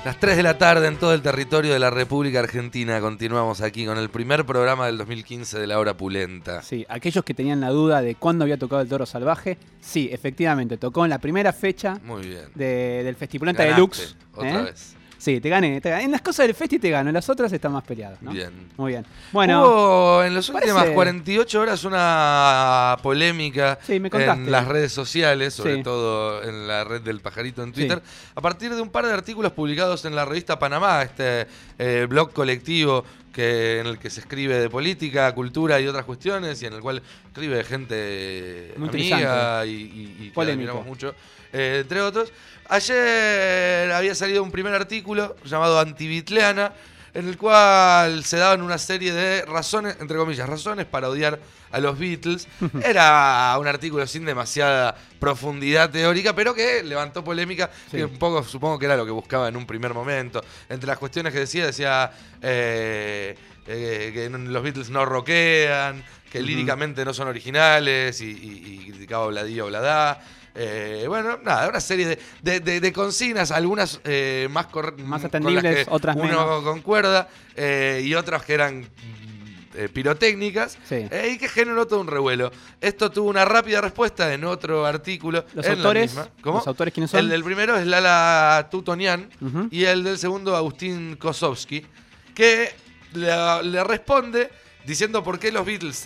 Las 3 de la tarde en todo el territorio de la República Argentina. Continuamos aquí con el primer programa del 2015 de La Hora Pulenta. Sí, aquellos que tenían la duda de cuándo había tocado el Toro Salvaje, sí, efectivamente, tocó en la primera fecha. Muy bien. Del Festipulenta Ganaste, Deluxe. otra vez. Sí, te gané. En las cosas del festi te gano, en las otras están más peleadas, ¿no? Bien. Muy bien. Bueno, hubo en las últimas parece... 48 horas una polémica en las redes sociales, sobre todo en la red del Pajarito en Twitter, a partir de un par de artículos publicados en la revista Panamá, este blog colectivo en el que se escribe de política, cultura y otras cuestiones, y en el cual escribe gente muy amiga y que admiramos mucho, entre otros. Ayer había salido un primer artículo llamado Antibitleana, en el cual se daban una serie de razones, entre comillas, razones para odiar a los Beatles. Era un artículo sin demasiada profundidad teórica, pero que levantó polémica, que un poco supongo que era lo que buscaba en un primer momento. Entre las cuestiones que decía que los Beatles no rockean, que líricamente no son originales y criticaba Obladío Obladá. Bueno, nada, una serie de consignas, algunas más atendibles, otras menos. Uno concuerda, y otras que eran pirotécnicas, y que generó todo un revuelo. Esto tuvo una rápida respuesta en otro artículo. ¿Los autores? La misma. ¿Cómo? ¿Los autores quiénes son? El del primero es Lala Tutonian y el del segundo Agustín Kosovsky, que le responde diciendo por qué los Beatles...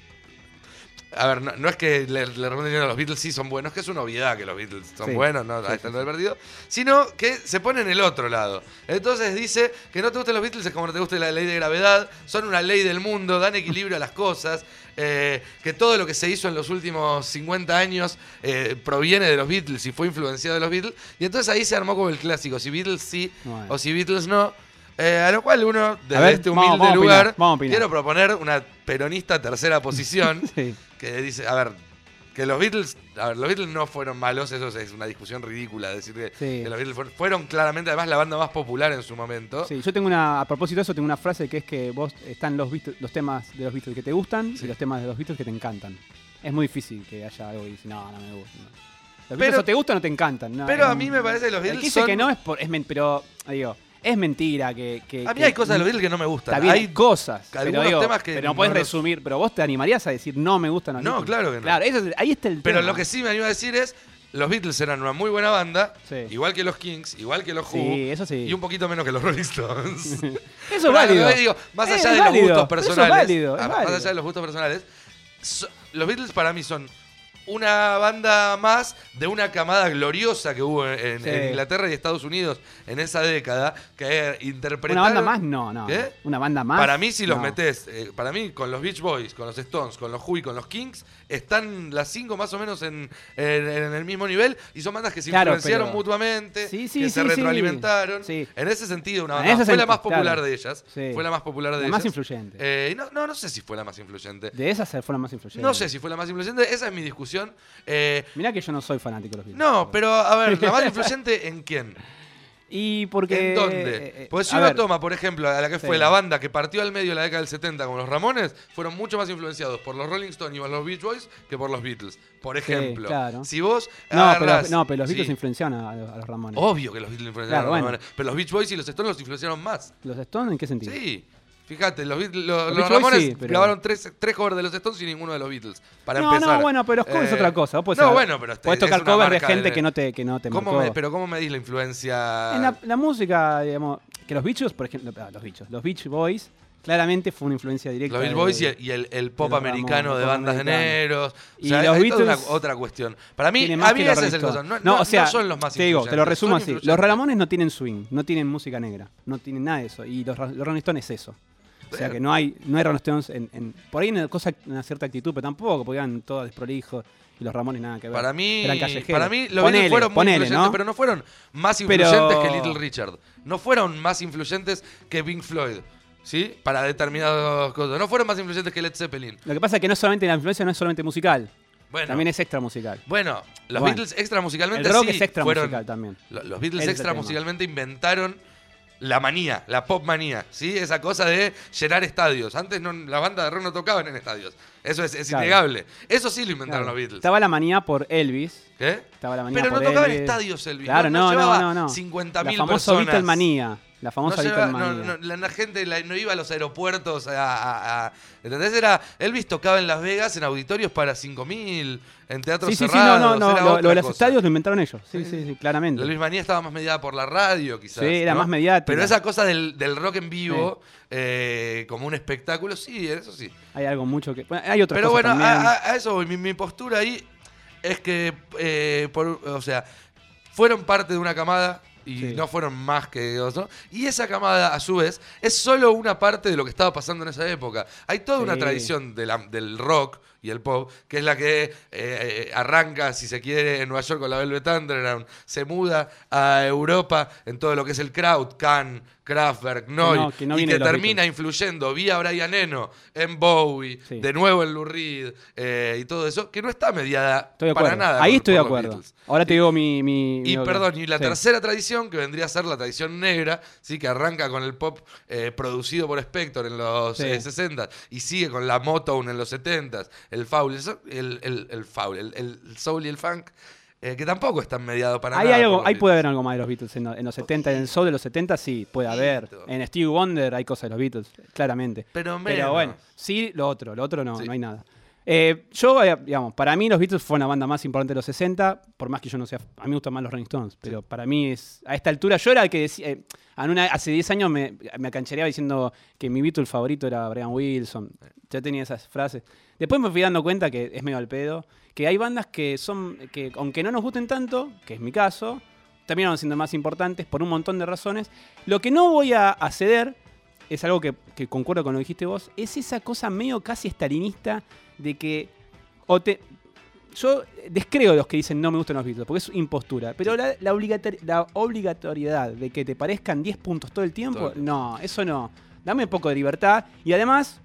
A ver, no es que le responden diciendo los Beatles sí son buenos, que es una obviedad que los Beatles son buenos, no ahí está todo el partido, sino que se pone en el otro lado. Entonces dice que no te gusten los Beatles es como no te guste la ley de gravedad, son una ley del mundo, dan equilibrio a las cosas, que todo lo que se hizo en los últimos 50 años proviene de los Beatles y fue influenciado de los Beatles, y entonces ahí se armó como el clásico, si Beatles sí o si Beatles no. A lo cual uno, desde este humilde lugar, quiero proponer una peronista tercera posición que dice, a ver, que los Beatles no fueron malos, eso es una discusión ridícula, decir que los Beatles fueron claramente además la banda más popular en su momento. Sí, yo tengo a propósito de eso, tengo una frase que es que vos están los temas de los Beatles que te gustan y los temas de los Beatles que te encantan. Es muy difícil que haya algo y dice, no me gusta. Los Beatles o te gustan o te encantan. No, pero a mí me parece que los Beatles dice que no pero digo... Es mentira que a mí hay cosas de los Beatles que no me gustan. Hay cosas. Algunos temas que pero no podés resumir. Pero vos te animarías a decir no me gustan los Beatles. No, claro que no. Claro, ahí está el tema. Pero lo que sí me animo a decir es los Beatles eran una muy buena banda, igual que los Kings, igual que los Who, y un poquito menos que los Rolling Stones. Eso es válido. Digo, más allá de los gustos personales, más allá de los gustos personales, los Beatles para mí son una banda más de una camada gloriosa que hubo en Inglaterra y Estados Unidos en esa década, que interpretaron... ¿Una banda más? No. ¿Qué? ¿Una banda más? Para mí, si los metés, para mí, con los Beach Boys, con los Stones, con los Who y con los Kings, están las 5 más o menos en el mismo nivel, y son bandas que se influenciaron mutuamente, que se retroalimentaron. En ese sentido, una banda fue la más popular de ellas. Fue la más popular de ellas. La más influyente. No sé si fue la más influyente. De esas fue la más influyente. No sé si fue la más influyente, esa es mi discusión. Mirá que yo no soy fanático de los Beatles. No, pero a ver, ¿la más influyente en quién? ¿Y porque ¿En dónde? Pues si uno toma, por ejemplo, a la que fue la banda que partió al medio de la década del 70 como los Ramones, fueron mucho más influenciados por los Rolling Stones y por los Beach Boys que por los Beatles. Por ejemplo, si vos agarrás... pero los Beatles influenciaron a los Ramones. Obvio que los Beatles influenciaron a los Ramones, pero los Beach Boys y los Stones los influenciaron más. ¿Los Stones en qué sentido? Sí. Fíjate, los Ramones grabaron tres covers de los Stones y ninguno de los Beatles. Para empezar. No, bueno, pero los covers es otra cosa. Podés tocar covers de gente que no te marcó. Pero ¿cómo medís la influencia? En la música, digamos, que los Beach, por ejemplo, los Beach Boys, claramente fue una influencia directa. Los Beach Boys y el pop americano de bandas de negros. Y los Beatles, otra cuestión. Para mí, ese es el cosa. No son los más influyentes. Te lo resumo así. Los Ramones no tienen swing, no tienen música negra, no tienen nada de eso. Y los Rolling Stones es eso. O sea que no hay Rolling Stones por ahí una cierta actitud, pero tampoco, porque eran todos desprolijos y los Ramones nada que ver. Para mí los Beatles fueron muy influyentes, pero no fueron más influyentes que Little Richard. No fueron más influyentes que Pink Floyd. ¿Sí? Para determinadas cosas. No fueron más influyentes que Led Zeppelin. Lo que pasa es que la influencia no es solamente musical. También es extra musical. Bueno, los Beatles extra musicalmente el rock es extra musical también. Los Beatles extra musicalmente inventaron la manía, la pop manía, ¿sí? Esa cosa de llenar estadios. Antes las bandas de rock no tocaban en estadios. Eso es innegable. Eso sí lo inventaron los Beatles. Estaba la manía por Elvis. ¿Qué? Estaba la manía Pero por no tocaba en Elvis. estadios Elvis. Claro, no. 50.000 La famosa personas. Beatlemanía. La famosa Beatlemanía. La gente no iba a los aeropuertos ¿entendés? Elvis tocaba en Las Vegas en auditorios para 5.000, en teatros cerrados. Lo de los estadios lo inventaron ellos. Sí, claramente. La Elvis manía estaba más mediada por la radio, quizás. Sí, era más mediática. Pero esa cosa del rock en vivo, como un espectáculo, sí, eso sí. Hay algo mucho que... Bueno, hay otras Pero cosas bueno, también. a eso voy. Mi postura ahí es que, o sea, fueron parte de una camada y no fueron más que dos, ¿no? Y esa camada, a su vez, es solo una parte de lo que estaba pasando en esa época. Hay toda una tradición del rock y el pop, que es la que arranca, si se quiere, en Nueva York con la Velvet Underground, se muda a Europa en todo lo que es el kraut, Can, Kraftwerk, Neu, y que termina influyendo vía Brian Eno, en Bowie, de nuevo en Lou Reed, y todo eso, que no está mediada para nada. Ahí estoy de acuerdo. Ahora te digo mi y la tercera tradición, que vendría a ser la tradición negra, ¿sí? Que arranca con el pop producido por Spector en los 60 y sigue con la Motown en los 70, el soul y el funk, que tampoco están mediados para nada. Ahí puede haber algo más de los Beatles en los 70, en el soul de los 70 sí, puede haber. En Stevie Wonder hay cosas de los Beatles, claramente. Pero bueno, sí, lo otro no hay nada. Digamos, para mí los Beatles fue una banda más importante de los 60, por más que yo no sea, a mí me gustan más los Rolling Stones, pero para mí es, a esta altura, yo era el que decía, hace 10 años me acanchareaba diciendo que mi Beatle favorito era Brian Wilson, ya tenía esas frases. Después me fui dando cuenta que es medio al pedo, que hay bandas que aunque no nos gusten tanto, que es mi caso, terminaron siendo más importantes por un montón de razones. Lo que no voy a ceder, es algo que concuerdo con lo que dijiste vos, es esa cosa medio casi estalinista de que yo descreo a los que dicen no me gustan los Beatles, porque es impostura, pero la obligatoriedad de que te parezcan 10 puntos todo el tiempo, no, eso no. Dame un poco de libertad y además,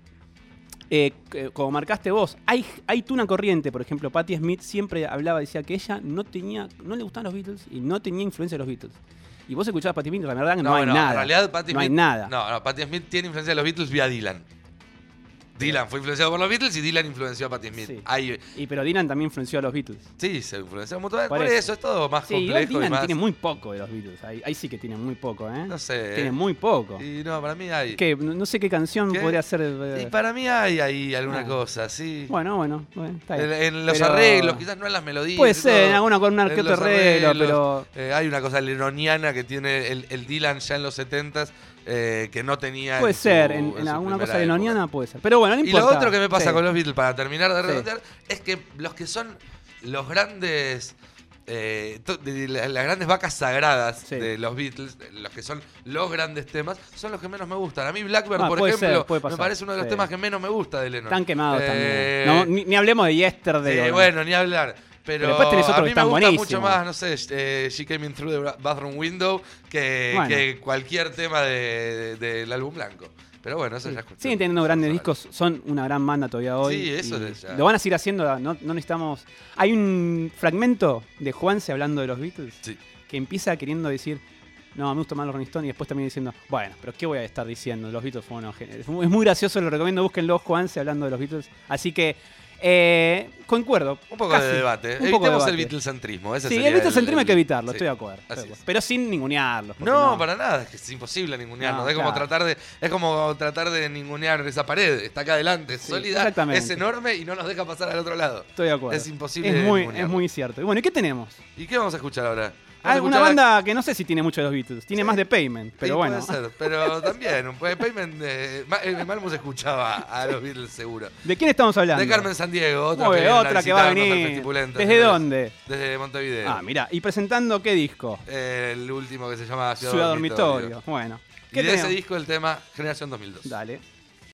como marcaste vos, hay una corriente, por ejemplo, Patti Smith siempre decía que ella no le gustaban los Beatles y no tenía influencia de los Beatles. Y vos escuchabas a Patti Smith y la verdad que no hay nada. En realidad, Patti Smith, hay nada. No, Patti Smith tiene influencia de los Beatles vía Dylan. Dylan fue influenciado por los Beatles y Dylan influenció a Patti Smith. Sí. Pero Dylan también influenció a los Beatles. Sí, se influenció mutuamente. Por eso es todo más complejo. Dylan y más... tiene muy poco de los Beatles. Ahí sí que tiene muy poco, ¿eh? No sé. Tiene muy poco. Y no, para mí hay. No sé qué canción podría ser. Y para mí hay ahí alguna cosa, sí. Bueno, está bien. En los arreglos, quizás no en las melodías. Puede ser, en alguna con un arqueo arreglo, pero. Hay una cosa lenoniana que tiene el Dylan ya en los 70s. Que no tenía. Puede ser, en alguna cosa lenoniana puede ser. Pero bueno, no importa. Y lo otro que me pasa con los Beatles, para terminar de redondear, es que los que son los grandes. Las grandes vacas sagradas de los Beatles, los que son los grandes temas, son los que menos me gustan. A mí Blackbird, por ejemplo, me parece uno de los temas que menos me gusta de Lennon. Están quemados también. No, ni hablemos de Yesterday. Bueno, ni hablar. Pero después tenés otro a mí que me gusta buenísimo. mucho más, no sé, She Came In Through the Bathroom Window que cualquier tema del álbum blanco. Pero bueno, eso ya es cuestión. Siguen teniendo grandes discos, son una gran banda todavía hoy. Sí, eso es ya. Lo van a seguir haciendo, no necesitamos... Hay un fragmento de Juanse hablando de los Beatles que empieza queriendo decir, no, me gusta más los Rolling Stones, y después también diciendo, bueno, pero ¿qué voy a estar diciendo? Los Beatles fueron geniales. Es muy gracioso, lo recomiendo, búsquenlo, Juanse hablando de los Beatles. Así que... concuerdo. Un poco de debate. Evitemos el Beatlecentrismo. El Beatlecentrismo hay que evitarlo, estoy de acuerdo. Pero sin ningunearlos. No, para nada, es que es imposible ningunearlos. Es como tratar de ningunear esa pared. Está acá adelante, es sólida, es enorme y no nos deja pasar al otro lado. Estoy de acuerdo. Es imposible. Es muy cierto. Y bueno, ¿y qué tenemos? ¿Y qué vamos a escuchar ahora? Una banda que no sé si tiene mucho de los Beatles, tiene más de Payment, pero bueno. Puede ser, pero también, Payment, Malmus escuchaba a los Beatles seguro. ¿De quién estamos hablando? De Carmen Sandiego, otra que va a venir. ¿Desde dónde? Desde Montevideo. Mirá, ¿y presentando qué disco? El último que se llama Ciudad Dormitorio. Bueno. Y de ese disco el tema Generación 2002. Dale.